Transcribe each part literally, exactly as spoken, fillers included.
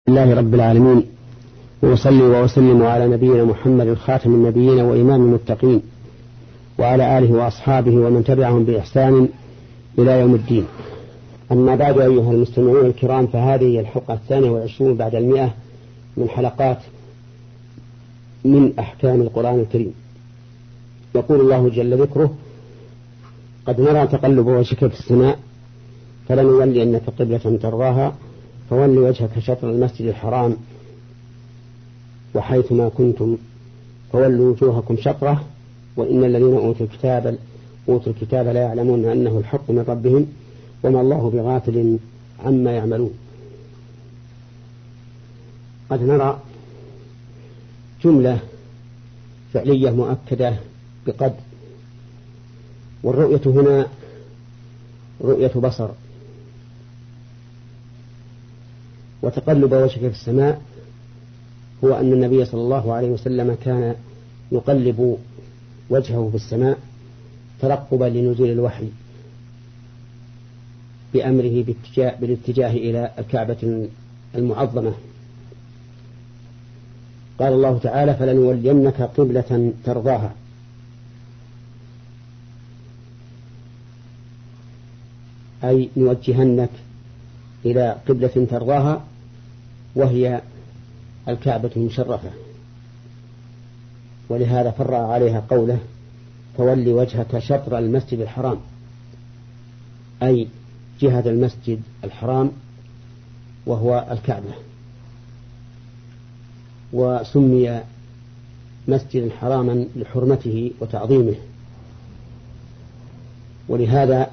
لله رب العالمين، وأصلي وأسلم على نبينا محمد خاتم النبيين وإمام المتقين، وعلى آله وأصحابه ومن تبعهم بإحسان إلى يوم الدين. أما بعد، أيها المستمعون الكرام، فهذه هي الحلقة الثانية والعشرون بعد المئة من حلقات من أحكام القرآن الكريم. يقول الله جل ذكره: قد نرى تقلب وجهك في السماء فلنولينك قبلة ترضاها فول وجهك شطر المسجد الحرام وحيثما كنتم فولوا وجوهكم شطره وإن الذين أوتوا الكتاب أوتوا الكتاب لا يعلمون أنه الحق من ربهم وما الله بغافل عما يعملون. قد نرى جملة فعلية مؤكدة بقد، والرؤية هنا رؤية بصر. وتقلب وجهك في السماء هو أن النبي صلى الله عليه وسلم كان يقلب وجهه في السماء ترقبا لنزول الوحي بأمره بالاتجاه إلى الكعبة المعظمة. قال الله تعالى: فلنولينك قبلة ترضاها. أي نوجهنك إلى قبلة ترضاها، وهي الكعبة المشرفة. ولهذا فرع عليها قوله: فولي وجهك شطر المسجد الحرام، أي جهة المسجد الحرام وهو الكعبة. وسمي مسجدا حراما لحرمته وتعظيمه، ولهذا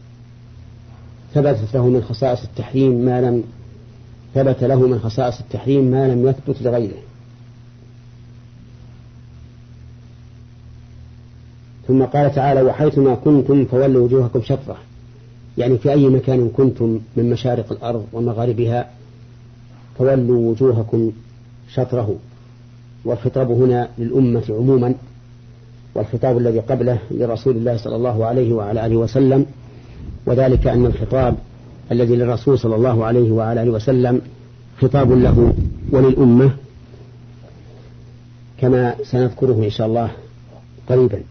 ثبتت له من خصائص التحريم ما لم ثبت له من خصائص التحريم ما لم يثبت لغيره. ثم قال تعالى: وحيثما كنتم فولوا وجوهكم شطره، يعني في أي مكان كنتم من مشارق الأرض ومغاربها فولوا وجوهكم شطره. والخطاب هنا للأمة عموما، والخطاب الذي قبله لرسول الله صلى الله عليه وعلى آله وسلم، وذلك أن الخطاب الذي للرسول صلى الله عليه وعلى آله وسلم خطاب له وللأمة، كما سنذكره إن شاء الله قريبا.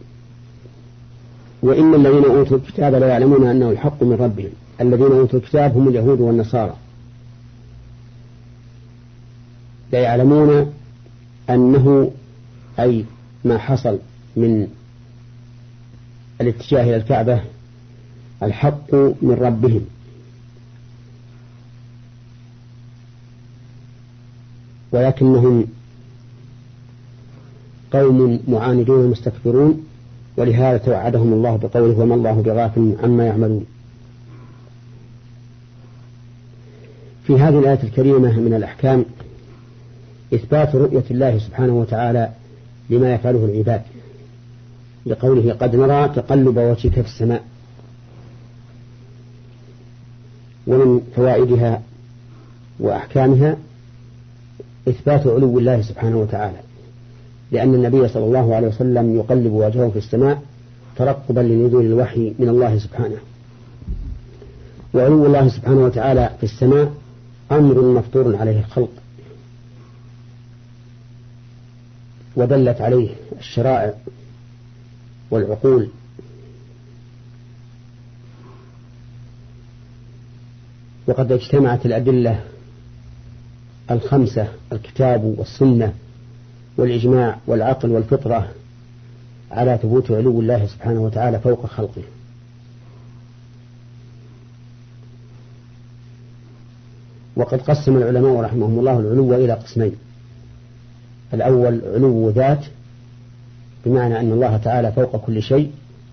وإن الذين أوتوا الكتاب لا يعلمون أنه الحق من ربهم. الذين أوتوا الكتاب هم اليهود والنصارى، لا يعلمون أنه أي ما حصل من الاتجاه إلى الكعبة الحق من ربهم، ولكنهم قوم معاندون مستكبرون، ولهذا توعدهم الله بقوله: وما الله بغافل عما يعملون. في هذه الآية الكريمة من الأحكام إثبات رؤية الله سبحانه وتعالى لما يفعله العباد، لقوله: قد نرى تقلب وجهك في السماء. ومن فوائدها وأحكامها إثبات علو الله سبحانه وتعالى، لأن النبي صلى الله عليه وسلم يقلب وجهه في السماء ترقبا لنزول الوحي من الله سبحانه. وعلو الله سبحانه وتعالى في السماء أمر مفطور عليه الخلق، ودلت عليه الشرائع والعقول. وقد اجتمعت الأدلة الخمسة: الكتاب والسنة والإجماع والعقل والفطرة على ثبوت علو الله سبحانه وتعالى فوق خلقه. وقد قسم العلماء رحمهم الله العلو إلى قسمين: الأول علو ذات، بمعنى أن الله تعالى فوق كل شيء،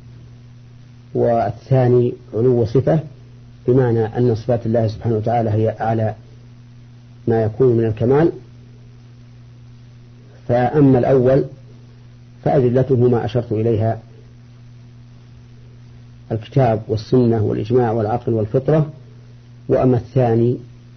والثاني علو صفة، بمعنى أن صفات الله سبحانه وتعالى هي أعلى ما يكون من الكمال. فأما الأول فأدلته ما أشرت إليها: الكتاب والسنة والإجماع والعقل والفطرة. وأما الثاني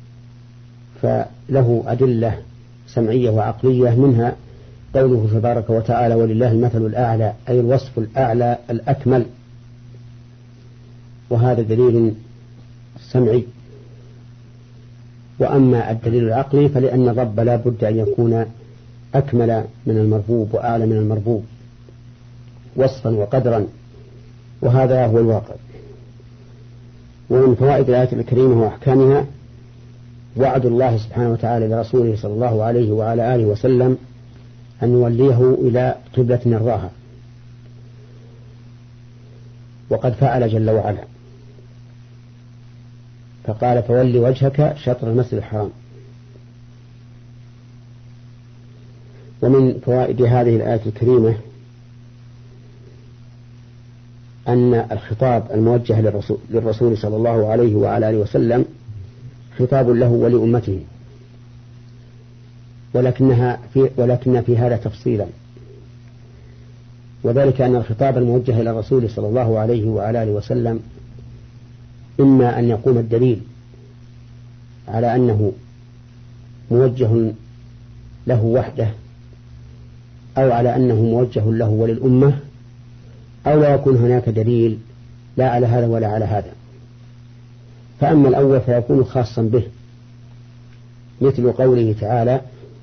فله أدلة سمعية وعقلية، منها قوله تبارك وتعالى: ولله المثل الأعلى، أي الوصف الأعلى الأكمل. وهذا دليل سمعي. وأما الدليل العقلي فلأن الرب لا بد أن يكون أكمل من المربوب وأعلى من المربوب وصفا وقدرا، وهذا هو الواقع. ومن فوائد الآية الكريمة وأحكامها وعد الله سبحانه وتعالى لرسوله صلى الله عليه وعلى آله وسلم أن يوليه إلى قبلة يرضاها، وقد فعل جل وعلا فقال فول وجهك شطر المسجد الحرام. ومن فوائد هذه الآية الكريمة أن الخطاب الموجه للرسول, للرسول صلى الله عليه وعلى آله وسلم خطاب له ولأمته، ولكنها في ولكن في هذا تفصيلا، وذلك أن الخطاب الموجه إلى الرسول صلى الله عليه وعلى آله وسلم إما أن يقوم الدليل على أنه موجه له وحده، أو على أنه موجه له وللأمة، أو لا يكون هناك دليل لا على هذا ولا على هذا. فأما الأول فيكون خاصا به، مثل قوله تعالى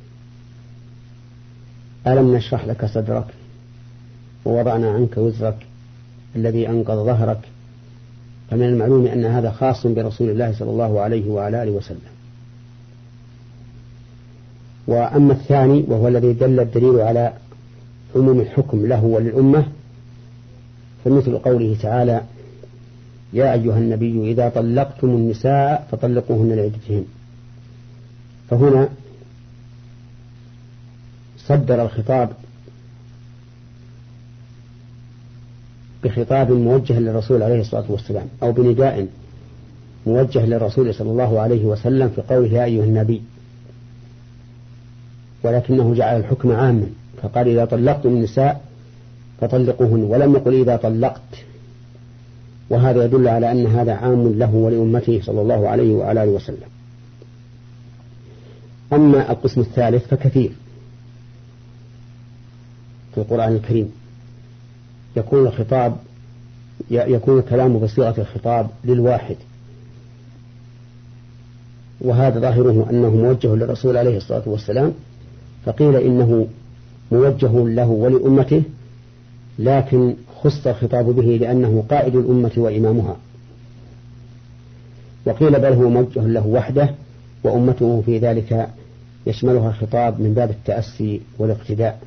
ألم نشرح لك صدرك ووضعنا عنك وزرك الذي أنقض ظهرك، فمن المعلوم أن هذا خاص برسول الله صلى الله عليه وعلى آله وسلم. وأما الثاني وهو الذي دل الدليل على عموم الحكم له وللأمة، فمثل قوله تعالى يا أيها النبي إذا طلقتم النساء فطلقوهن لعدتهن، فهنا صدر الخطاب بخطاب موجه للرسول عليه الصلاة والسلام، أو بنداء موجه للرسول صلى الله عليه وسلم في قوله يا أيها النبي، ولكنه جعل الحكم عاما فقال إذا طلقتم النساء فطلقوهن، ولم يقل إذا طلقت، وهذا يدل على أن هذا عام له ولأمته صلى الله عليه وعلى آله وسلم. أما القسم الثالث فكثير في القرآن الكريم يكون الخطاب يكون الكلام بصيغة الخطاب للواحد، وهذا ظاهره أنه موجه للرسول عليه الصلاة والسلام، فقيل إنه موجه له ولأمته، لكن خص الخطاب به لأنه قائد الأمة وإمامها، وقيل بل هو موجه له وحده وأمته في ذلك يشملها الخطاب من باب التأسي والاقتداء.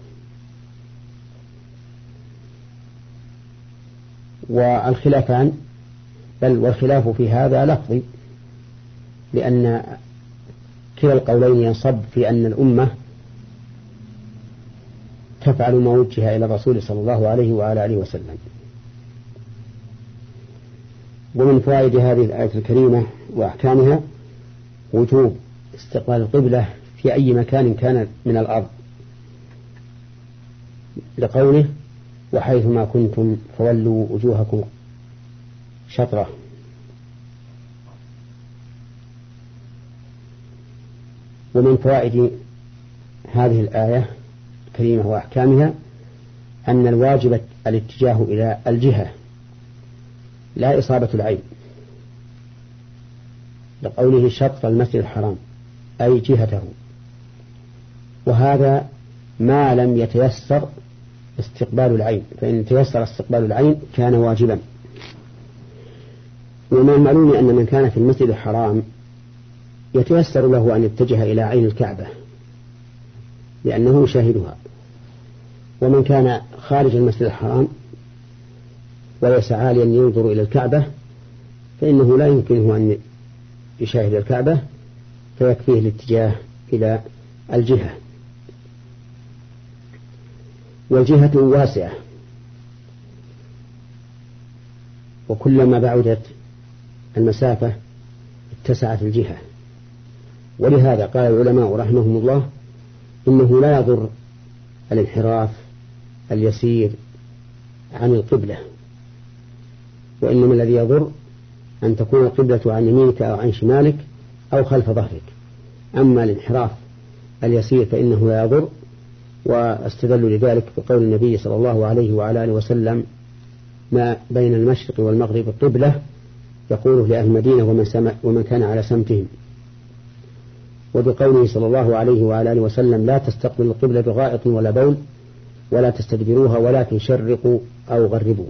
والخلافان بل والخلاف في هذا لفظي، لأن كلا القولين ينصب في أن الأمة تفعل ما وجه إلى الرسول صلى الله عليه وعلى آله وسلم. ومن فوائد هذه الآية الكريمة وأحكامها وجوب استقبال القبلة في أي مكان كان من الأرض، لقوله وحيثما كنتم فولوا وجوهكم شطرة. ومن فوائد هذه الآية الكريمة وأحكامها أن الواجب الاتجاه إلى الجهة لا إصابة العين، لقوله شطر المسجد الحرام أي جهته، وهذا ما لم يتيسر استقبال العين، فإن تيسر استقبال العين كان واجبا. ومن المعلوم أن من كان في المسجد الحرام يتيسر له أن يتجه إلى عين الكعبة لأنه يشاهدها، ومن كان خارج المسجد الحرام وليس عاليا ينظر إلى الكعبة فإنه لا يمكنه أن يشاهد الكعبة، فيكفيه الاتجاه إلى الجهة. والجهة واسعة، وكلما بعدت المسافة اتسعت الجهة، ولهذا قال العلماء رحمهم الله إنه لا يضر الانحراف اليسير عن القبلة، وإنما الذي يضر أن تكون القبلة عن يمينك أو عن شمالك أو خلف ظهرك. أما الانحراف اليسير فإنه لا يضر، واستدلوا لذلك بقول النبي صلى الله عليه وعلى آله وسلم ما بين المشرق والمغرب القبلة، يقوله لأهل المدينة ومن, ومن كان على سمتهم. وبقوله صلى الله عليه وعلى آله وسلم لا تستقبل القبلة بغائط ولا بول ولا تستدبروها ولكن شرقوا أو غربوا.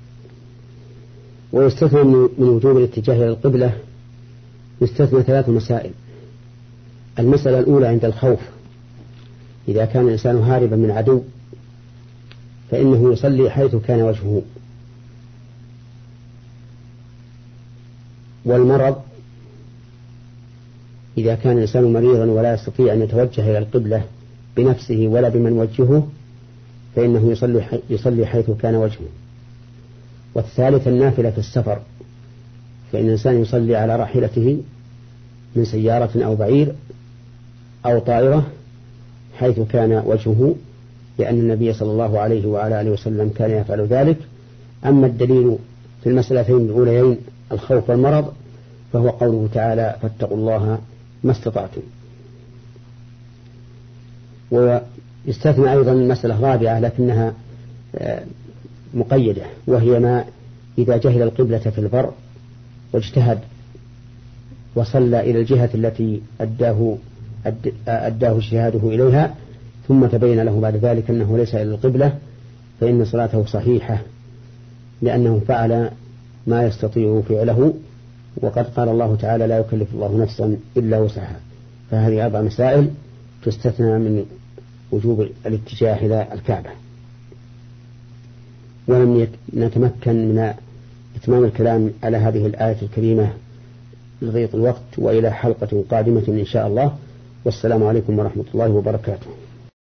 ويستثنى من وجوب الاتجاه إلى القبلة يستثنى ثلاث مسائل. المسألة الأولى عند الخوف، إذا كان الإنسان هاربا من عدو فإنه يصلي حيث كان وجهه. والمرض، إذا كان الإنسان مريضا ولا يستطيع أن يتوجه إلى القبلة بنفسه ولا بمن وجهه فإنه يصلي, يصلي حيث كان وجهه. والثالث النافلة في السفر، فإن الإنسان يصلي على راحلته من سيارة أو بعير أو طائرة حيث كان وجهه، لأن النبي صلى الله عليه وعلى آله وسلم كان يفعل ذلك. أما الدليل في المسألتين الأوليين الخوف والمرض فهو قوله تعالى فاتقوا الله ما استطعتم. ويستثنى أيضا مسألة رابعة لكنها مقيدة، وهي ما إذا جهل القبلة في البر واجتهد وصلى إلى الجهة التي أداه, أداه اجتهاده إليها ثم تبين له بعد ذلك أنه ليس إلى القبلة فإن صلاته صحيحة، لأنه فعل ما يستطيع فعله، وقد قال الله تعالى لا يكلف الله نفسا إلا وسعها. فهذه أربع مسائل تستثنى من وجوب الاتجاه إلى الكعبة. ولم نتمكن من إتمام الكلام على هذه الآية الكريمة لضيق الوقت، وإلى حلقة قادمة إن شاء الله. والسلام عليكم ورحمة الله وبركاته.